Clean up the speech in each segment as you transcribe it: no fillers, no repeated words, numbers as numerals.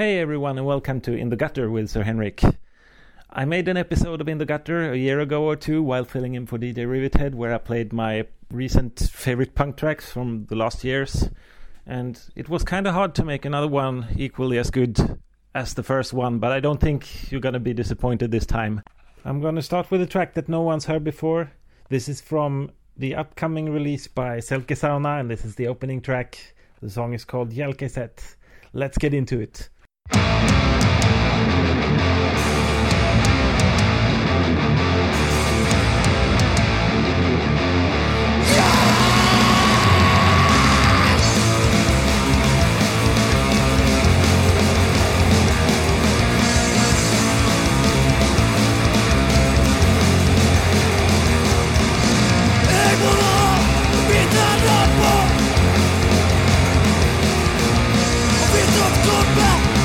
Hey everyone and welcome to In the Gutter with Sir Henrik. I made an episode of In the Gutter a year ago or two while filling in for DJ Rivethead, where I played my recent favorite punk tracks from the last years, and it was kind of hard to make another one equally as good as the first one, but I don't think you're gonna be disappointed this time. I'm gonna start with a track that no one's heard before. This is from the upcoming release by Selke Sauna, and this is the opening track. The song is called Jälkeset. Let's get into it. Back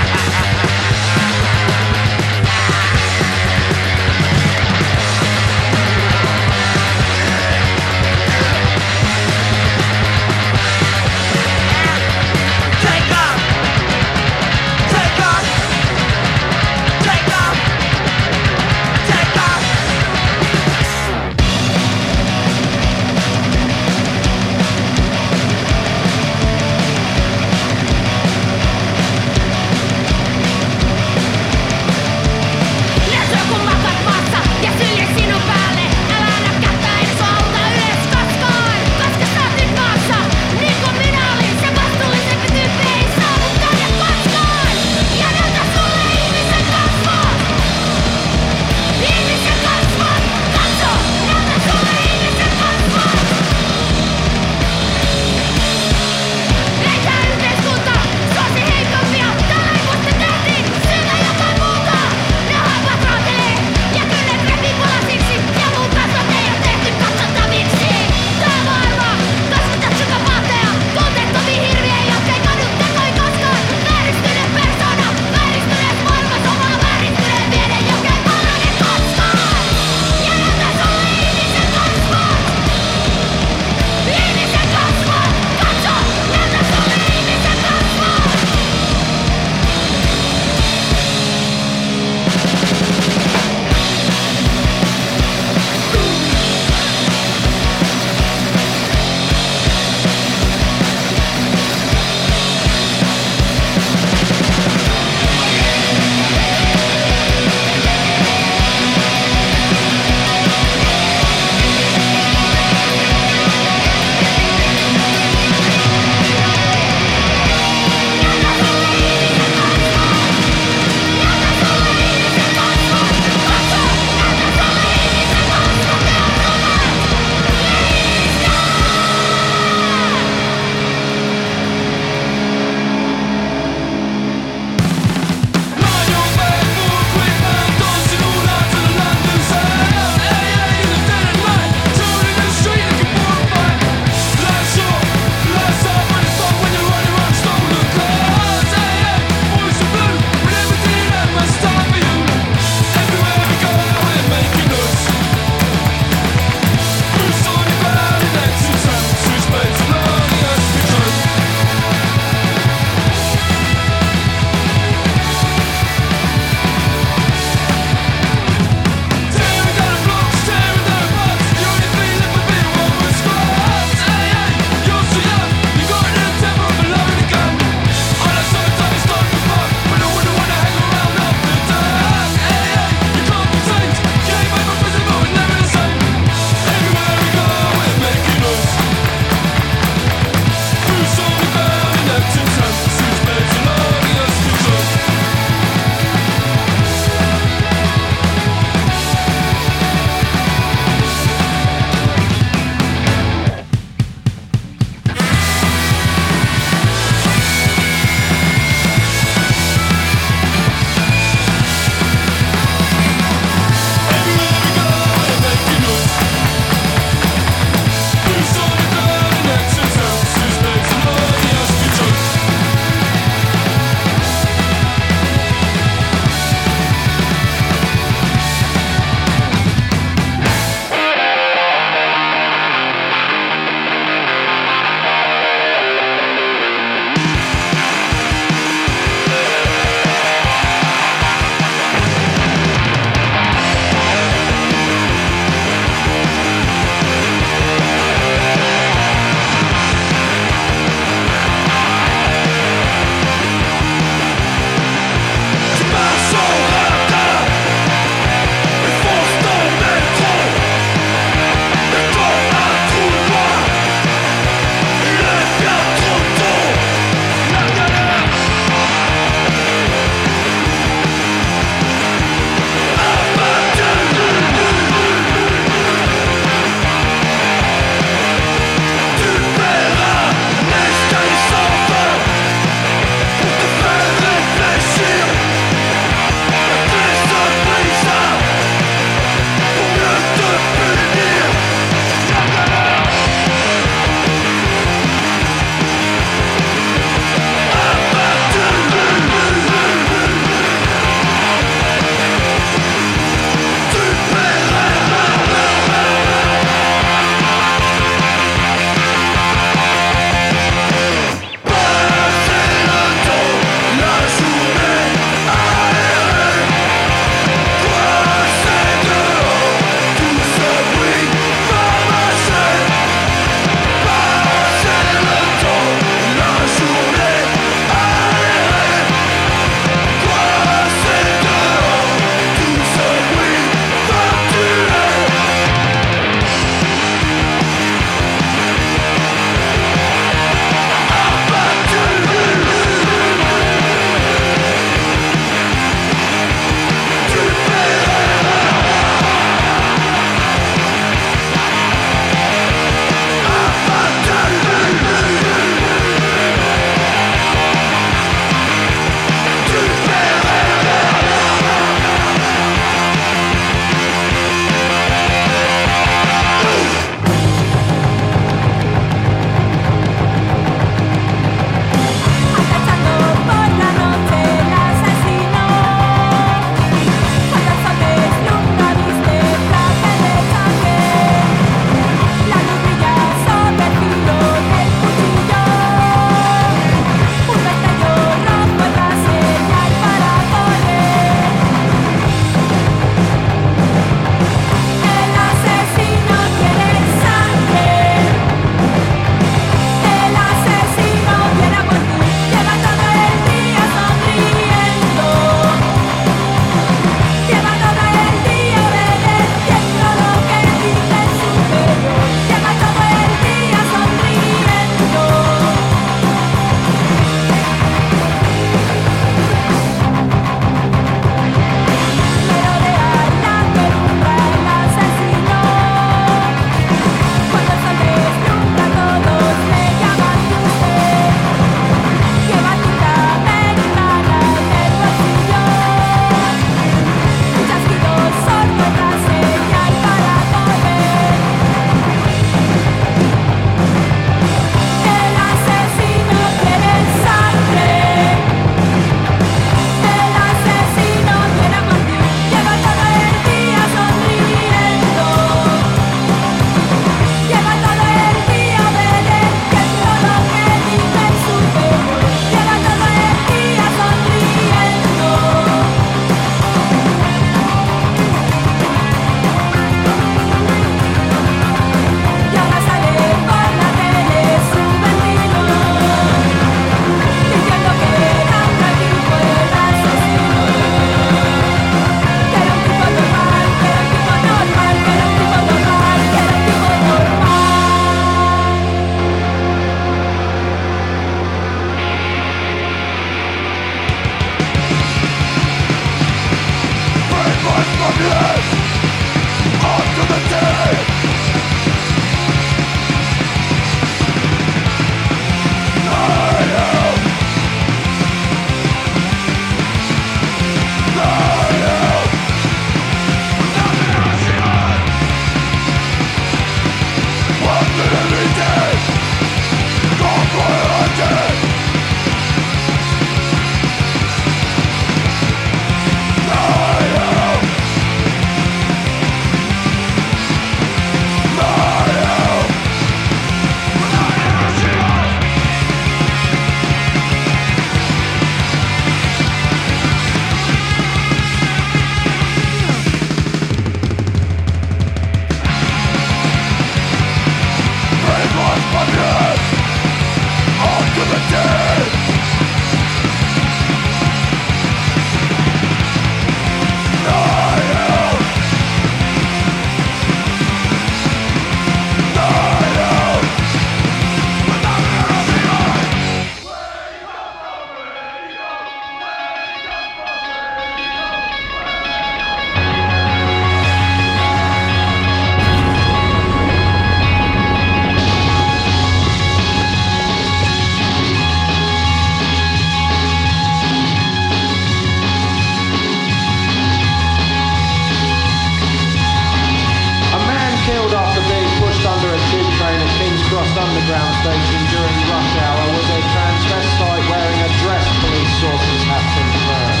underground station during rush hour was a transvestite wearing a dress. Police sources have confirmed.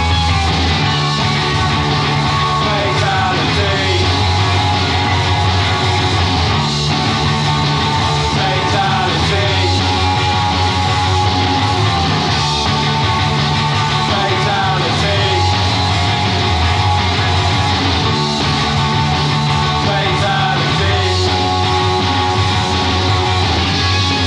Fatality. Fatality. Fatality. Fatality.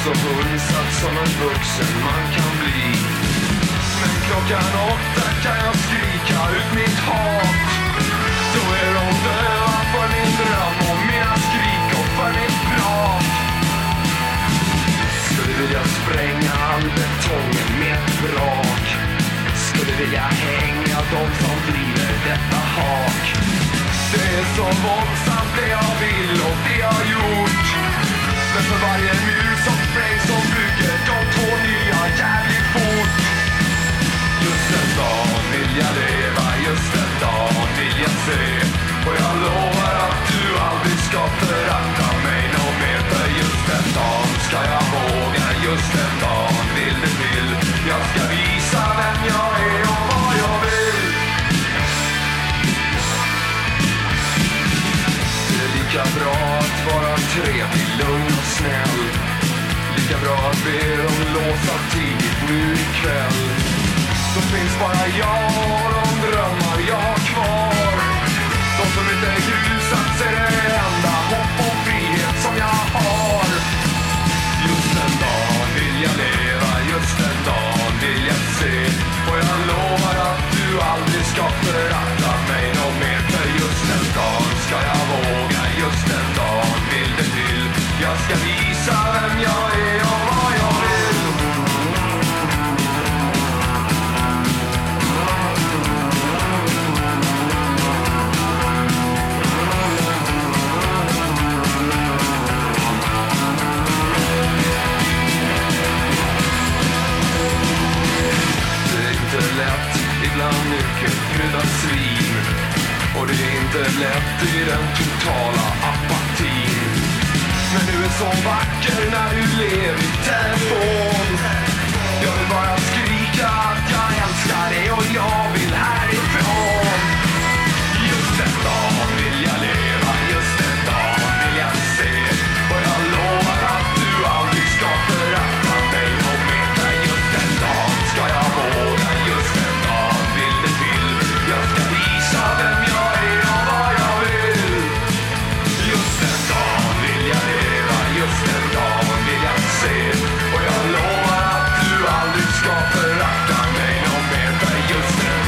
så hunsad som en vuxen man kan bli. Men 8:00 kan jag skrika ut mitt hat. Då är de döva för min dröm och mina skrik och för mitt prat. Skulle vilja spränga all betongen med ett brak. Skulle vilja hänga de som driver detta hak. Det är så våldsamt det jag vill och det jag gjort. Men för varje mur som sprängs som bygger de 2 nya jävligt fort. Just en dag vill jag leva, just en dag vill jag se. Och jag lovar att du aldrig ska förakta mig någon mer. För just en dag ska jag våga, just en dag vill det till. Jag ska visa vem jag är och vad jag vill. Det är lika bra att vara trevlig, lugn och snäll. Lika bra att be dem låsa tidigt nu ikväll. Då finns bara jag och de drömmar jag har kvar. De som inte grusats är det enda hopp och frihet som jag har. Just en dag vill jag leva, just en dag vill jag se. Och jag lovar att du aldrig ska förakta mig någon mer. För just en dag ska jag våga, just en dag vill det till. Jag ska visa vem jag är och vad jag vill. Ibland mycket kryddat svin. Och det är inte lätt i den totala apatin. Men du är så vacker när du lever i telefon. Jag vill bara skrika att jag älskar dig och jag vill härifrån. Just en dag vill jag leva, just en dag vill jag se. Och jag lovar att du aldrig ska förakta mig och mer. För just en dag ska jag våga, just en dag vill det till. Jag ska visa vem jag är och vad jag vill. Just en dag vill jag leva, just en dag vill jag se. Och jag lovar att du aldrig ska förakta mig någon mer. För just en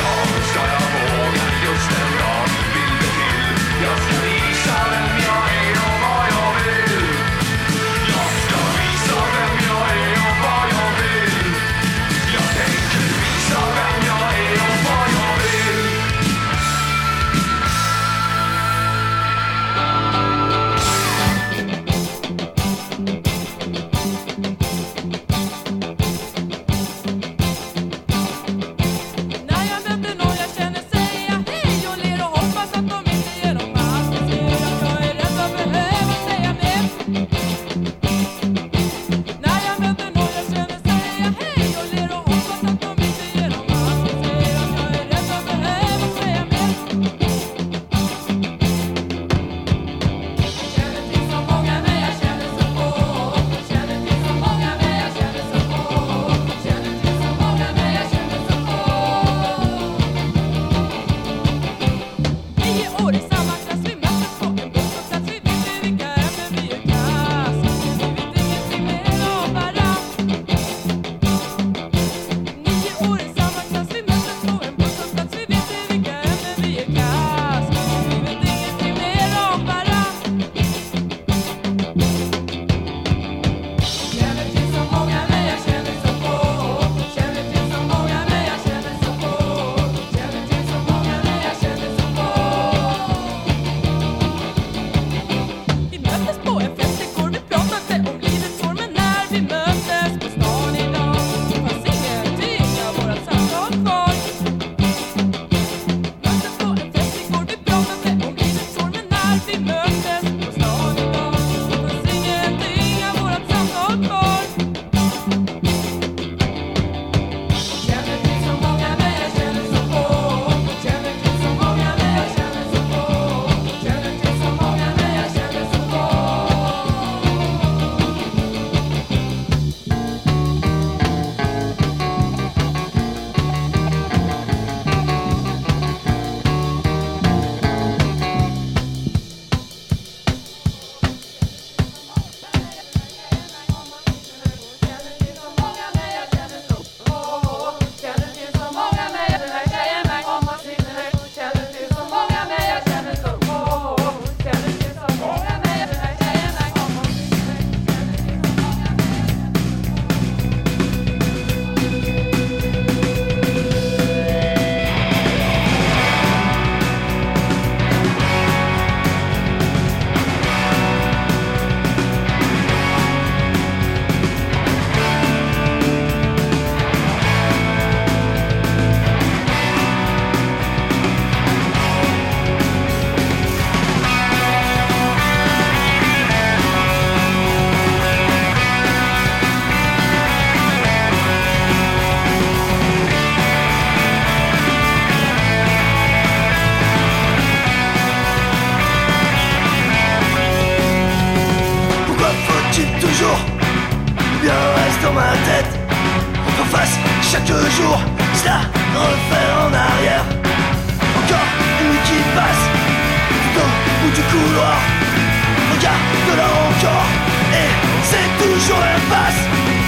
ma tête. En face, chaque jour, cela refait en arrière. Encore une nuit qui passe, tout au bout du couloir. Regarde là encore, et c'est toujours l'impasse.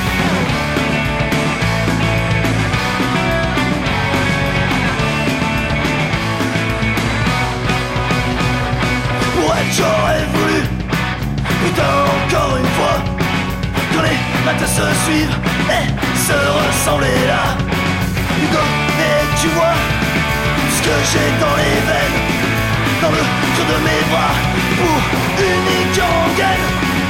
Pour être j'aurais voulu, putain encore une fois, quand les matins se suivent et se ressembler là. Hugo, et tu vois ce que j'ai dans les veines, dans le creux de mes bras, pour unique rengaine.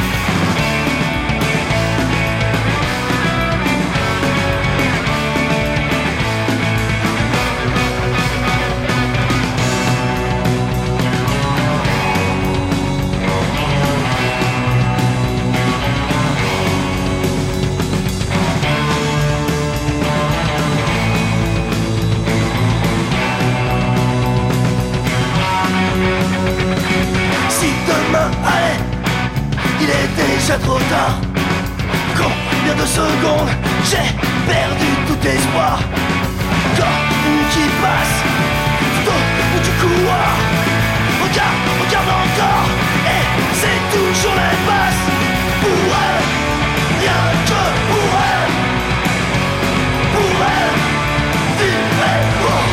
Allez, il est déjà trop tard. Combien de secondes j'ai perdu tout espoir. Encore une qui passe, tout au bout du couloir. Regarde, regarde encore, et c'est toujours l'impasse. Pour elle, rien que pour elle. Pour elle, vivre pour.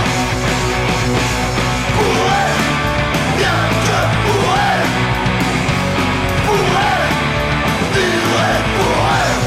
Pour elle, rien que pour elle. Pour elle, vivre pour elle.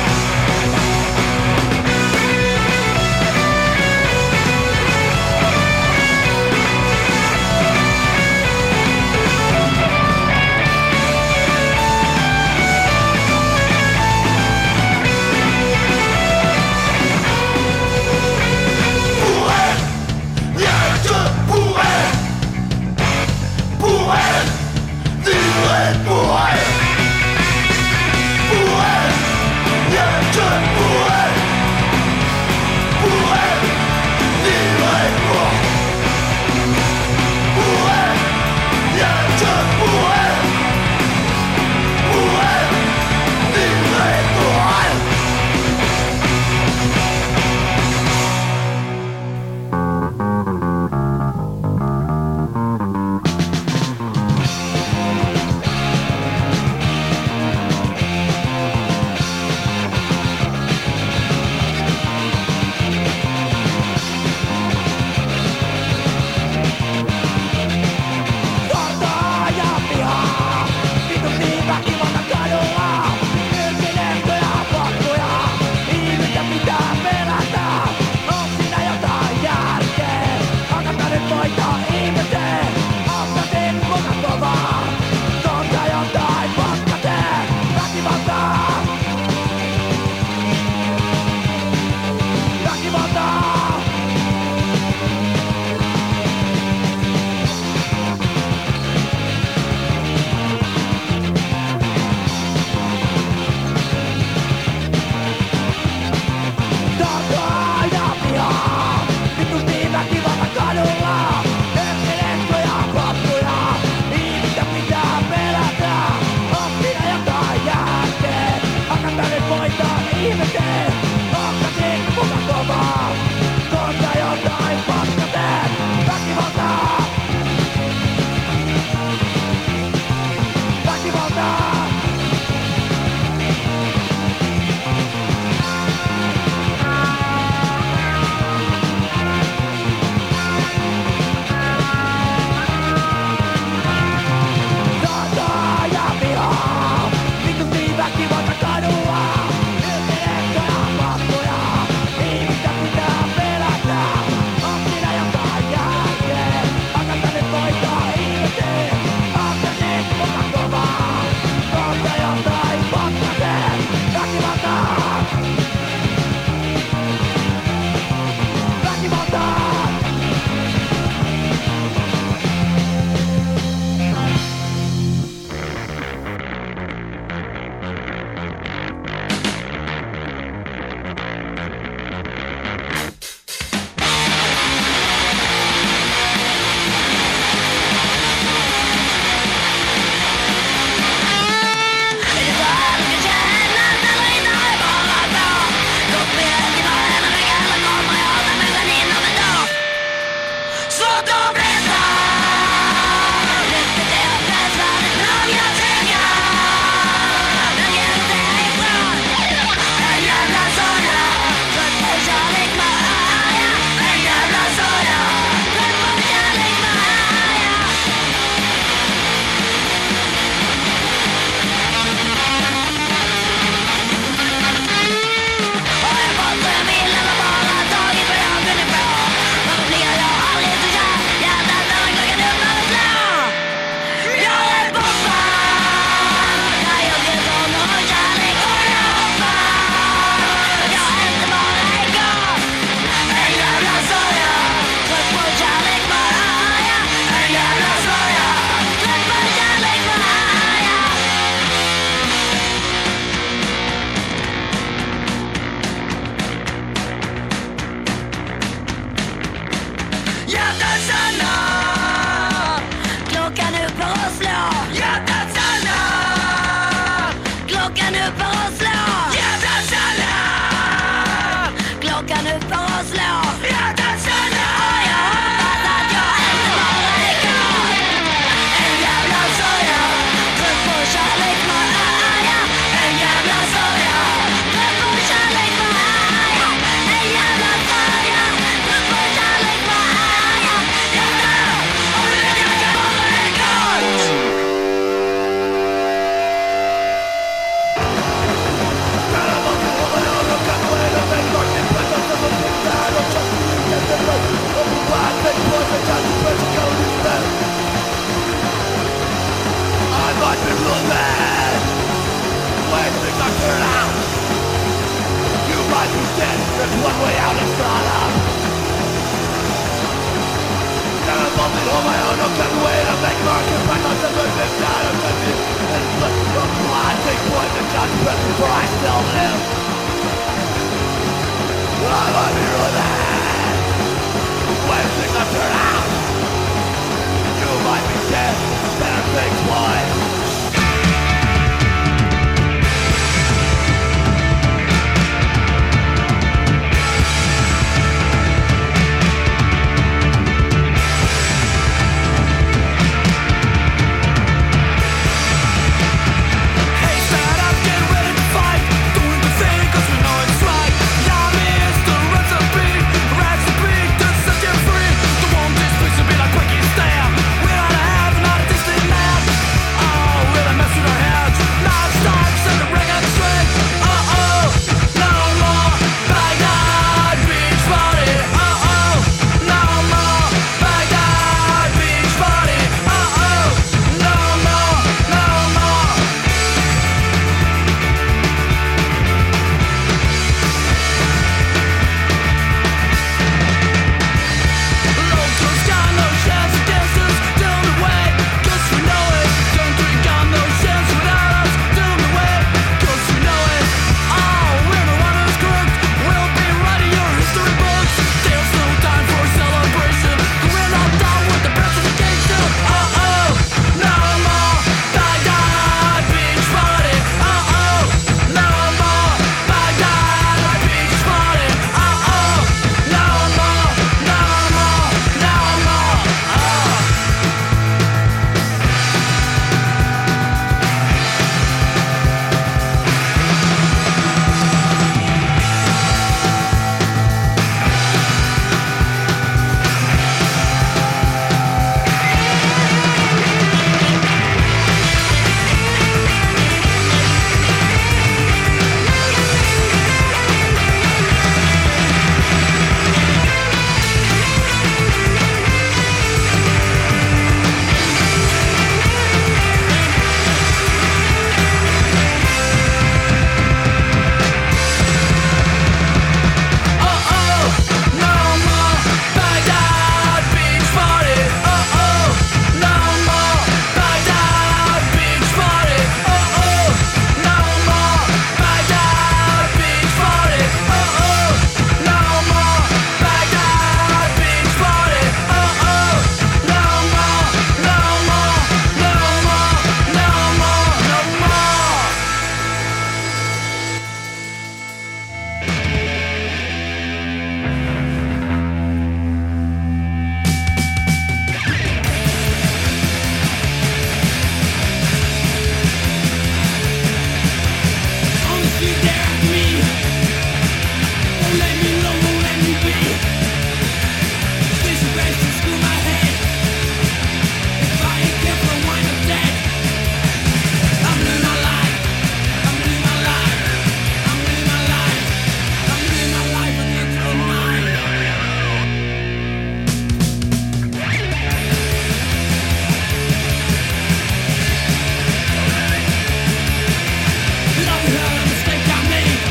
Love her, mistake I made.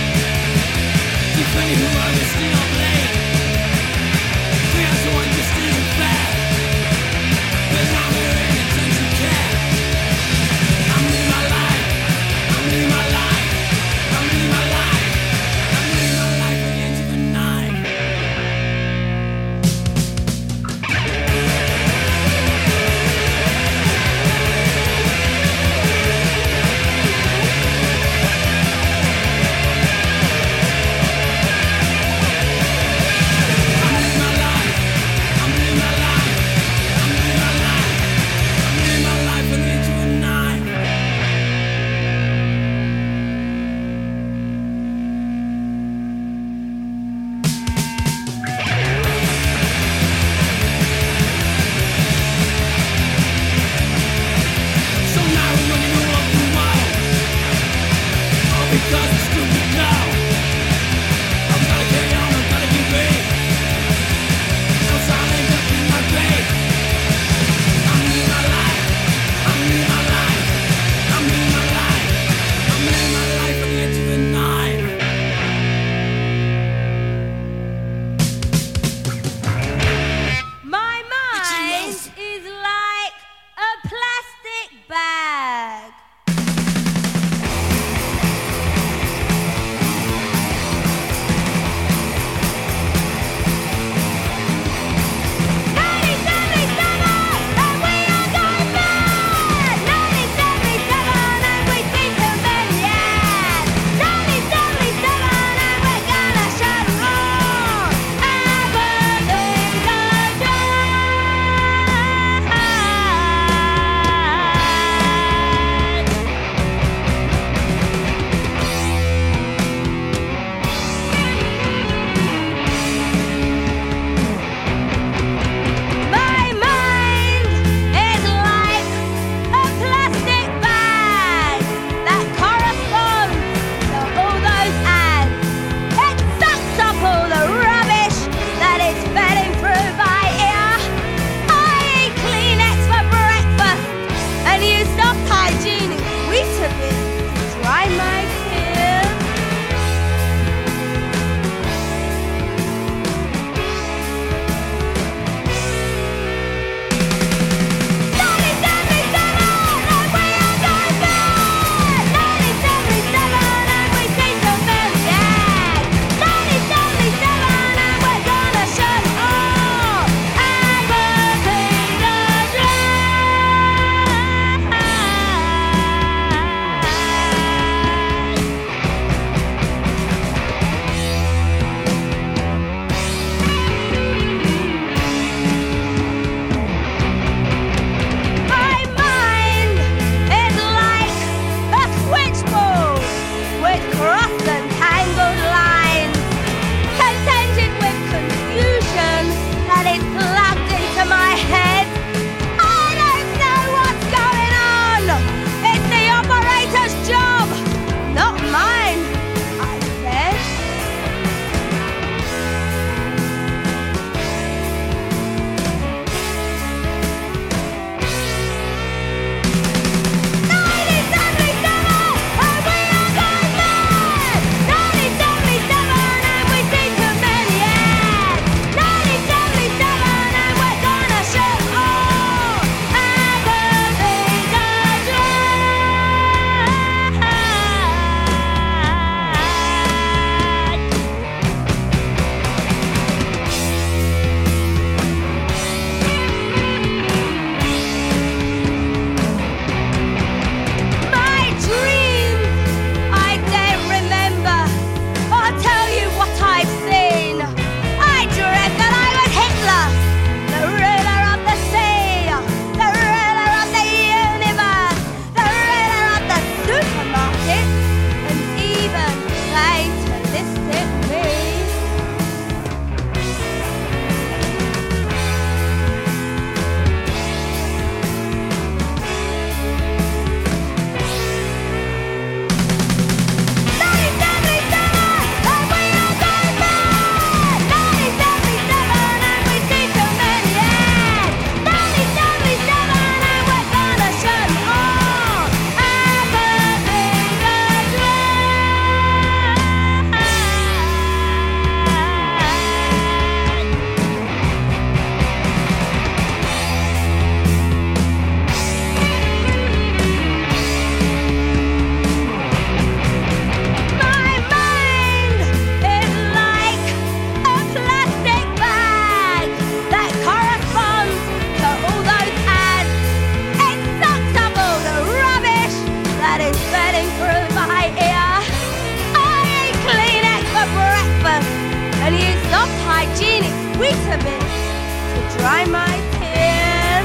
dry my tears.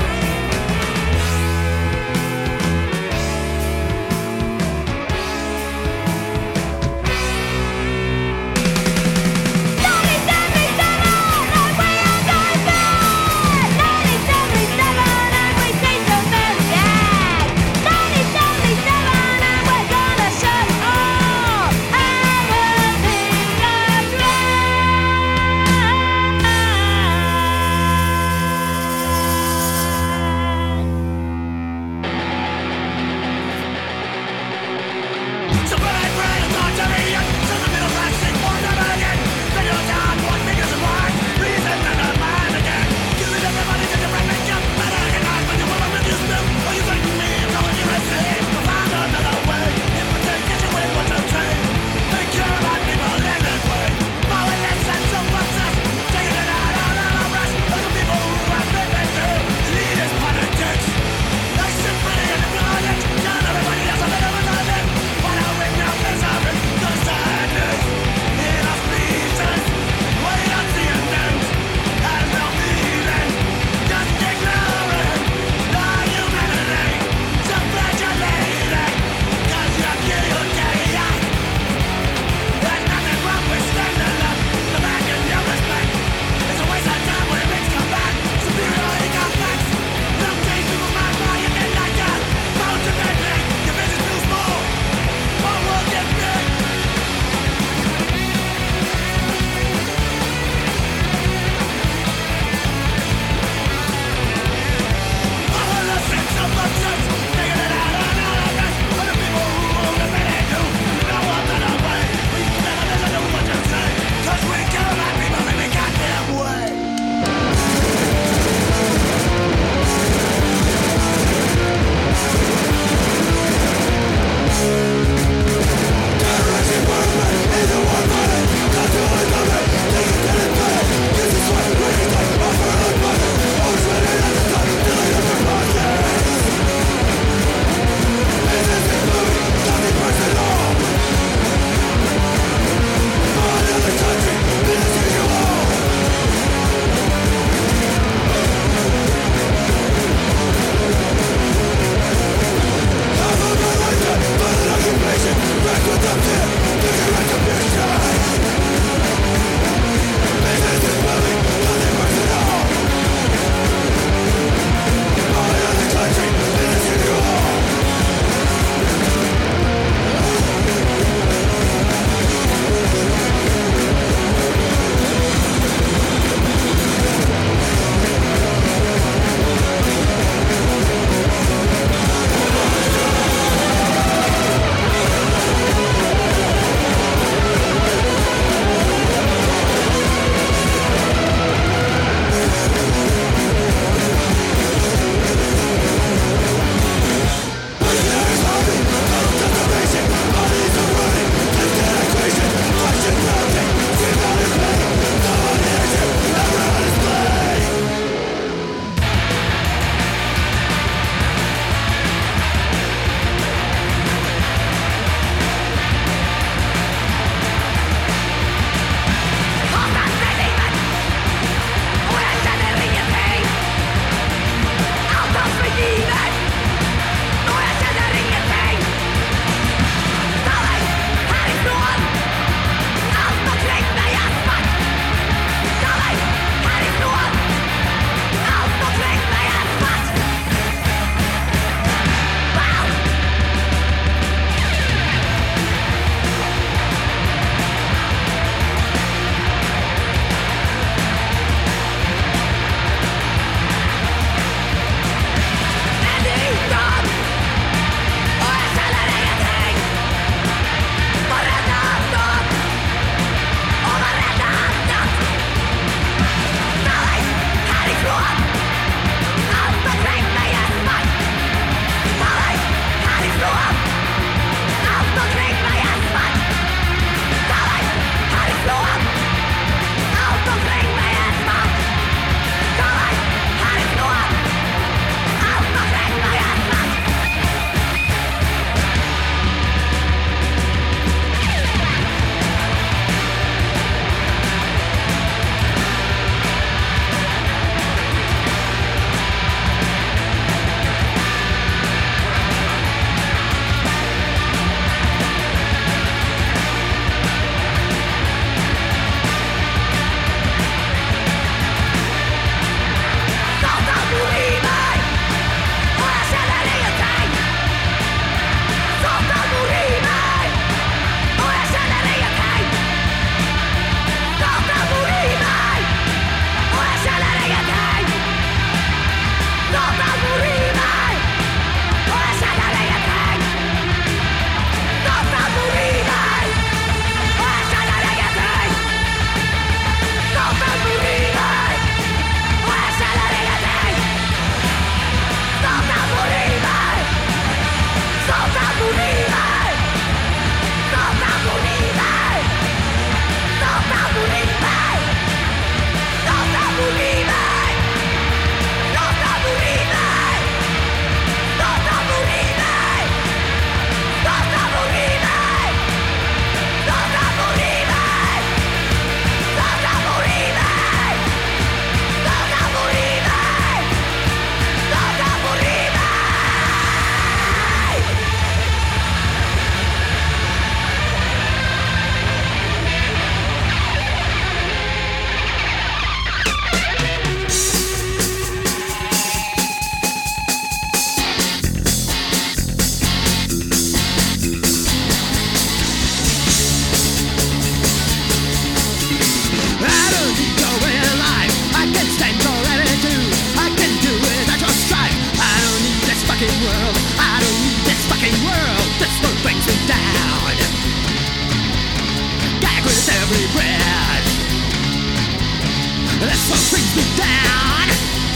every breath. That's what brings me down.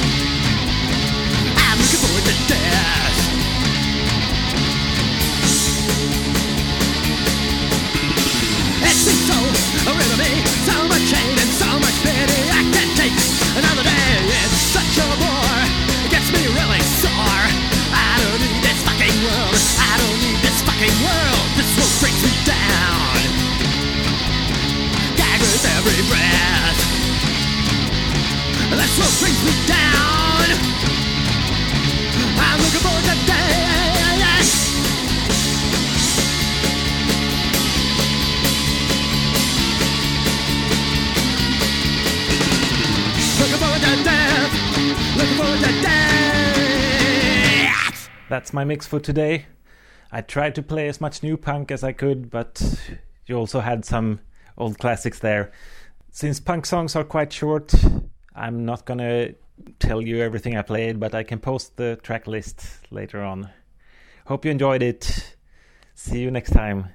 I'm looking forward to death. It seems so real to me, so much hate and so much pity. I can't take another day. It's such a bore. It gets me really sore. I don't need this fucking world. I don't need this fucking world. This world brings me down. Gag with every breath. This world brings me down. I'm looking forward to death. Looking forward to death. Looking forward to death. That's my mix for today. I tried to play as much new punk as I could, but you also had some old classics there. Since punk songs are quite short, I'm not gonna tell you everything I played, but I can post the track list later on. Hope you enjoyed it. See you next time.